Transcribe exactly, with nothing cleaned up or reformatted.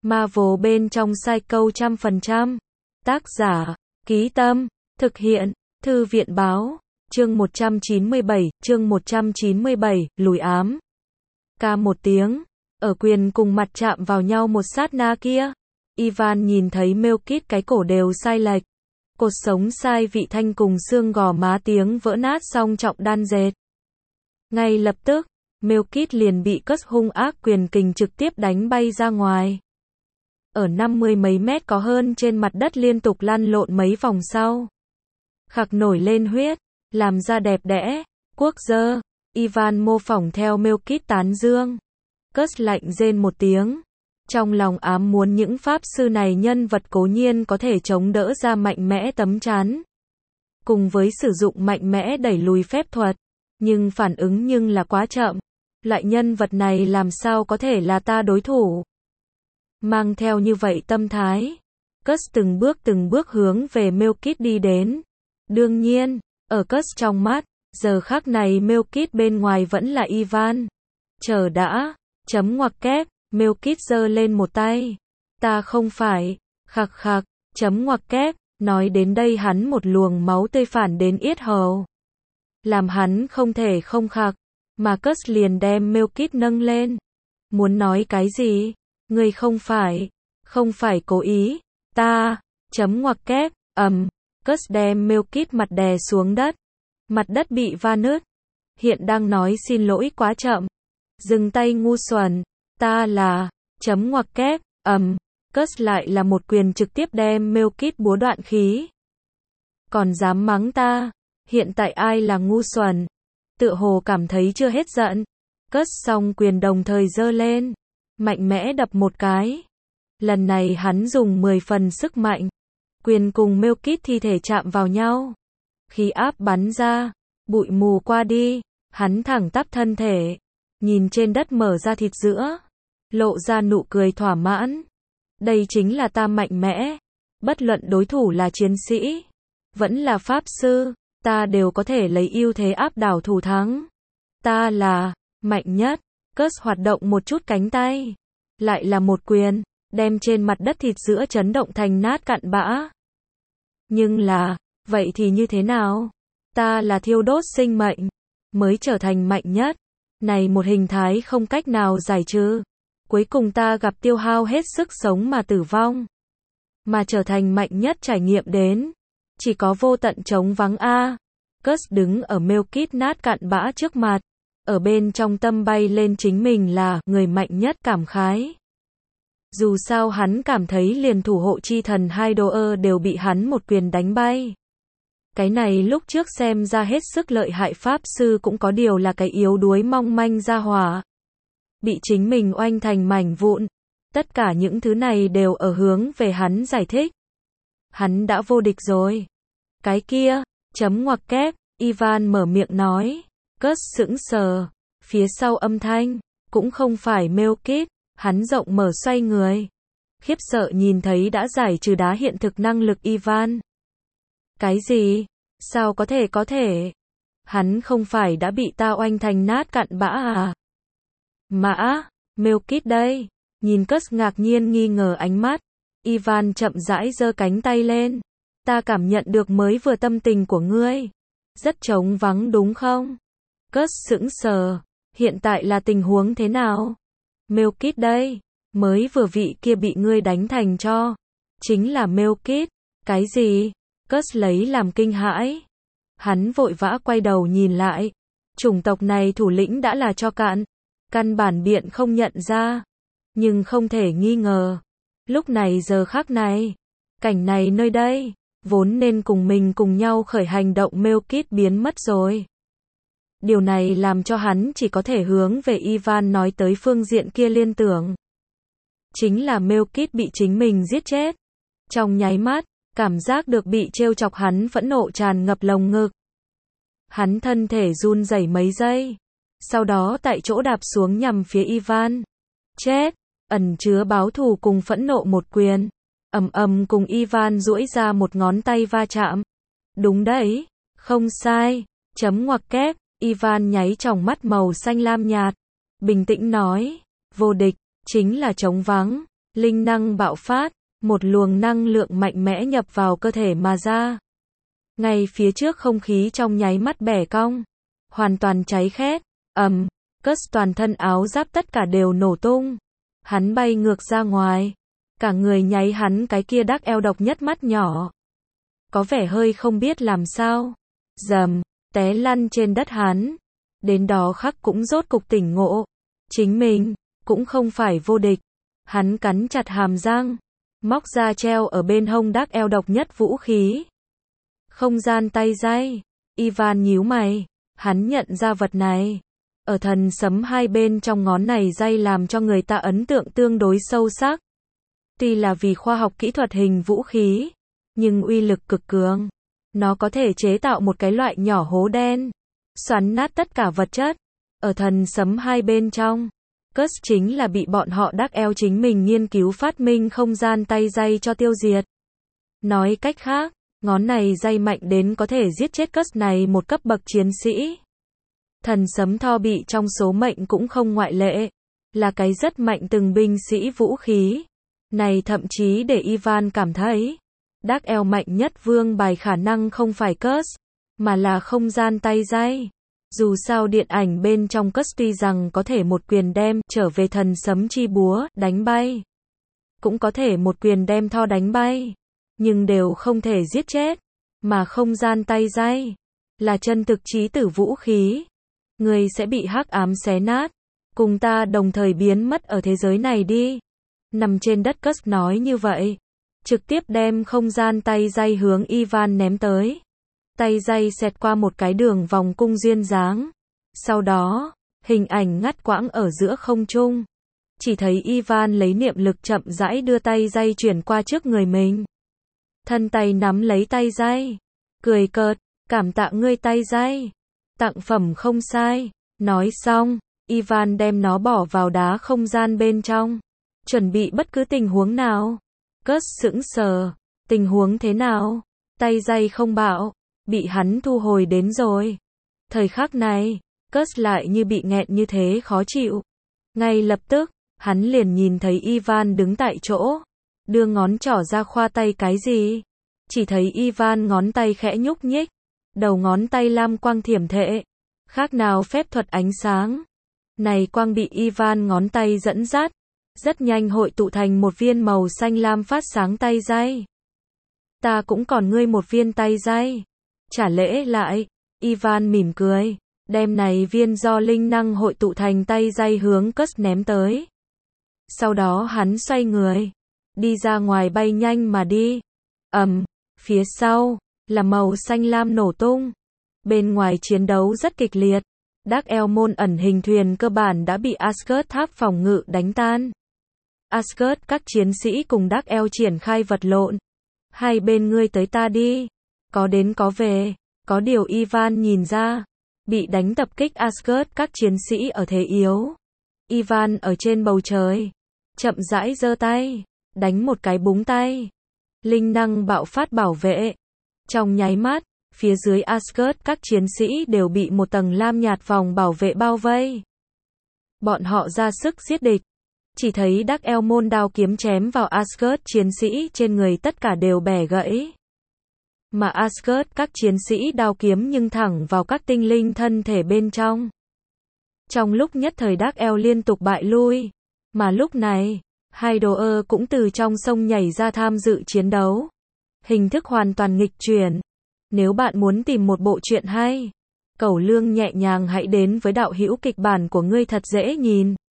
Marvel bên trong Psycho trăm phần trăm. Tác giả, Ký Tâm, thực hiện, Thư viện Báo, chương một trăm chín mươi bảy, chương một trăm chín mươi bảy, lùi ám. Ca một tiếng, ở quyền cùng mặt chạm vào nhau một sát na kia, Ivan nhìn thấy Melkit cái cổ đều sai lệch, cột sống sai vị thanh cùng xương gò má tiếng vỡ nát song trọng đan dệt. Ngay lập tức, Melkit liền bị Cus hung ác quyền kình trực tiếp đánh bay ra ngoài. Ở năm mươi mấy mét có hơn trên mặt đất liên tục lăn lộn mấy vòng sau. Khạc nổi lên huyết, làm ra đẹp đẽ, quốc dơ, Ivan mô phỏng theo Melkit tán dương. Cus lạnh rên một tiếng. Trong lòng ám muốn những pháp sư này nhân vật cố nhiên có thể chống đỡ ra mạnh mẽ tấm chắn. Cùng với sử dụng mạnh mẽ đẩy lùi phép thuật. Nhưng phản ứng nhưng là quá chậm. Loại nhân vật này làm sao có thể là ta đối thủ. Mang theo như vậy tâm thái, Cus từng bước từng bước hướng về Melkit đi đến. Đương nhiên, ở Cus trong mắt, giờ khắc này Melkit bên ngoài vẫn là Ivan. Chờ đã, chấm ngoặc kép, Melkit giơ lên một tay. Ta không phải, khạc khạc, chấm ngoặc kép, nói đến đây hắn một luồng máu tươi phản đến yết hầu. Làm hắn không thể không khạc, mà Cus liền đem Melkit nâng lên. Muốn nói cái gì? Ngươi không phải, không phải cố ý, ta, chấm ngoặc kép, ầm, Cus đem Melkit mặt đè xuống đất. Mặt đất bị va nứt. Hiện đang nói xin lỗi quá chậm. Dừng tay ngu xuẩn, ta là, chấm ngoặc kép, ầm, Cus lại là một quyền trực tiếp đem Melkit búa đoạn khí. Còn dám mắng ta, hiện tại ai là ngu xuẩn? Tựa hồ cảm thấy chưa hết giận. Cus song quyền đồng thời giơ lên. Mạnh mẽ đập một cái. Lần này hắn dùng mười phần sức mạnh. Quyền cùng Melkit thi thể chạm vào nhau. Khí áp bắn ra. Bụi mù qua đi. Hắn thẳng tắp thân thể. Nhìn trên đất mở ra thịt giữa. Lộ ra nụ cười thỏa mãn. Đây chính là ta mạnh mẽ. Bất luận đối thủ là chiến sĩ. Vẫn là pháp sư. Ta đều có thể lấy ưu thế áp đảo thủ thắng. Ta là mạnh nhất. Cus hoạt động một chút cánh tay. Lại là một quyền, đem trên mặt đất thịt giữa chấn động thành nát cặn bã. Nhưng là, vậy thì như thế nào? Ta là thiêu đốt sinh mệnh, mới trở thành mạnh nhất. Này một hình thái không cách nào giải trừ. Cuối cùng ta gặp tiêu hao hết sức sống mà tử vong. Mà trở thành mạnh nhất trải nghiệm đến. Chỉ có vô tận trống vắng a. Cus đứng ở Melkit nát cặn bã trước mặt. Ở bên trong tâm bay lên chính mình là người mạnh nhất cảm khái. Dù sao hắn cảm thấy liền thủ hộ chi thần Hydoer đều bị hắn một quyền đánh bay. Cái này lúc trước xem ra hết sức lợi hại pháp sư cũng có điều là cái yếu đuối mong manh ra hỏa. Bị chính mình oanh thành mảnh vụn. Tất cả những thứ này đều ở hướng về hắn giải thích. Hắn đã vô địch rồi. Cái kia, chấm ngoặc kép, Ivan mở miệng nói. Cus sững sờ, phía sau âm thanh, cũng không phải Melkit, hắn rộng mở xoay người. Khiếp sợ nhìn thấy đã giải trừ đá hiện thực năng lực Ivan. Cái gì? Sao có thể có thể? Hắn không phải đã bị ta oanh thành nát cặn bã à? Mã, Melkit đây. Nhìn Cus ngạc nhiên nghi ngờ ánh mắt. Ivan chậm rãi giơ cánh tay lên. Ta cảm nhận được mới vừa tâm tình của ngươi. Rất trống vắng đúng không? Cus sững sờ, hiện tại là tình huống thế nào? Melkit đây, mới vừa vị kia bị ngươi đánh thành cho. Chính là Melkit, cái gì? Cus lấy làm kinh hãi. Hắn vội vã quay đầu nhìn lại. Chủng tộc này thủ lĩnh đã là cho cạn. Căn bản biện không nhận ra. Nhưng không thể nghi ngờ. Lúc này giờ khắc này, cảnh này nơi đây, vốn nên cùng mình cùng nhau khởi hành động Melkit biến mất rồi. Điều này làm cho hắn chỉ có thể hướng về Ivan nói tới phương diện kia liên tưởng. Chính là Melkit bị chính mình giết chết. Trong nháy mắt, cảm giác được bị trêu chọc hắn phẫn nộ tràn ngập lồng ngực. Hắn thân thể run rẩy mấy giây. Sau đó tại chỗ đạp xuống nhằm phía Ivan. Chết, ẩn chứa báo thù cùng phẫn nộ một quyền. Ầm ầm cùng Ivan duỗi ra một ngón tay va chạm. Đúng đấy, không sai, chấm ngoặc kép. Ivan nháy tròng mắt màu xanh lam nhạt, bình tĩnh nói, vô địch, chính là trống vắng, Linh năng bạo phát, một luồng năng lượng mạnh mẽ nhập vào cơ thể mà ra. Ngay phía trước không khí trong nháy mắt bẻ cong, hoàn toàn cháy khét, ầm, Cus toàn thân áo giáp tất cả đều nổ tung. Hắn bay ngược ra ngoài, cả người nháy hắn cái kia đắc eo độc nhất mắt nhỏ. Có vẻ hơi không biết làm sao, dầm, té lăn trên đất hắn. Đến đó khắc cũng rốt cục tỉnh ngộ, chính mình cũng không phải vô địch. Hắn cắn chặt hàm răng, móc ra treo ở bên hông đắc eo độc nhất vũ khí. Không gian tay dây, Ivan nhíu mày, hắn nhận ra vật này. Ở thần sấm hai bên trong ngón này dây làm cho người ta ấn tượng tương đối sâu sắc. Tuy là vì khoa học kỹ thuật hình vũ khí, nhưng uy lực cực cường. Nó có thể chế tạo một cái loại nhỏ hố đen, xoắn nát tất cả vật chất. Ở thần sấm hai bên trong, Cus chính là bị bọn họ đắc eo chính mình nghiên cứu phát minh không gian tay dây cho tiêu diệt. Nói cách khác, ngón này dây mạnh đến có thể giết chết Cus này một cấp bậc chiến sĩ. Thần sấm tho bị trong số mệnh cũng không ngoại lệ, là cái rất mạnh từng binh sĩ vũ khí. Này thậm chí để Ivan cảm thấy, đắc eo mạnh nhất vương bài khả năng không phải Cus, mà là không gian tay dây. Dù sao điện ảnh bên trong Cus tuy rằng có thể một quyền đem trở về thần sấm chi búa đánh bay, cũng có thể một quyền đem tho đánh bay, nhưng đều không thể giết chết. Mà không gian tay dây là chân thực chí tử vũ khí. Người sẽ bị hắc ám xé nát, cùng ta đồng thời biến mất ở thế giới này đi. Nằm trên đất Cus nói như vậy, trực tiếp đem không gian tay dây hướng Ivan ném tới. Tay dây xẹt qua một cái đường vòng cung duyên dáng. Sau đó, hình ảnh ngắt quãng ở giữa không trung. Chỉ thấy Ivan lấy niệm lực chậm rãi đưa tay dây chuyển qua trước người mình. Thân tay nắm lấy tay dây, cười cợt, cảm tạ ngươi tay dây. Tặng phẩm không sai. Nói xong, Ivan đem nó bỏ vào đá không gian bên trong. Chuẩn bị bất cứ tình huống nào. Cus sững sờ. Tình huống thế nào? Tay dây không bạo, bị hắn thu hồi đến rồi. Thời khắc này, Cus lại như bị nghẹn như thế khó chịu. Ngay lập tức, hắn liền nhìn thấy Ivan đứng tại chỗ, đưa ngón trỏ ra khoa tay cái gì. Chỉ thấy Ivan ngón tay khẽ nhúc nhích, đầu ngón tay lam quang thiểm thệ, khác nào phép thuật ánh sáng. Này quang bị Ivan ngón tay dẫn dắt, rất nhanh hội tụ thành một viên màu xanh lam phát sáng tay dây. Ta cũng còn ngươi một viên tay dây. Trả lễ lại, Ivan mỉm cười, đem này viên do linh năng hội tụ thành tay dây hướng Cus ném tới. Sau đó hắn xoay người, đi ra ngoài bay nhanh mà đi. Ầm, phía sau là màu xanh lam nổ tung. Bên ngoài chiến đấu rất kịch liệt. Đắc eo môn ẩn hình thuyền cơ bản đã bị Asgard tháp phòng ngự đánh tan. Asgard các chiến sĩ cùng đắc eo triển khai vật lộn. Hai bên ngươi tới ta đi. Có đến có về. Có điều Ivan nhìn ra, bị đánh tập kích Asgard các chiến sĩ ở thế yếu. Ivan ở trên bầu trời, chậm rãi giơ tay, đánh một cái búng tay. Linh năng bạo phát bảo vệ. Trong nháy mắt, phía dưới Asgard các chiến sĩ đều bị một tầng lam nhạt vòng bảo vệ bao vây. Bọn họ ra sức giết địch. Chỉ thấy đắc eo môn đao kiếm chém vào Asgard chiến sĩ trên người tất cả đều bẻ gãy. Mà Asgard các chiến sĩ đao kiếm nhưng thẳng vào các tinh linh thân thể bên trong. Trong lúc nhất thời đắc eo liên tục bại lui. Mà lúc này, Hydoe cũng từ trong sông nhảy ra tham dự chiến đấu. Hình thức hoàn toàn nghịch chuyển. Nếu bạn muốn tìm một bộ truyện hay, cẩu lương nhẹ nhàng hãy đến với đạo hữu kịch bản của ngươi thật dễ nhìn.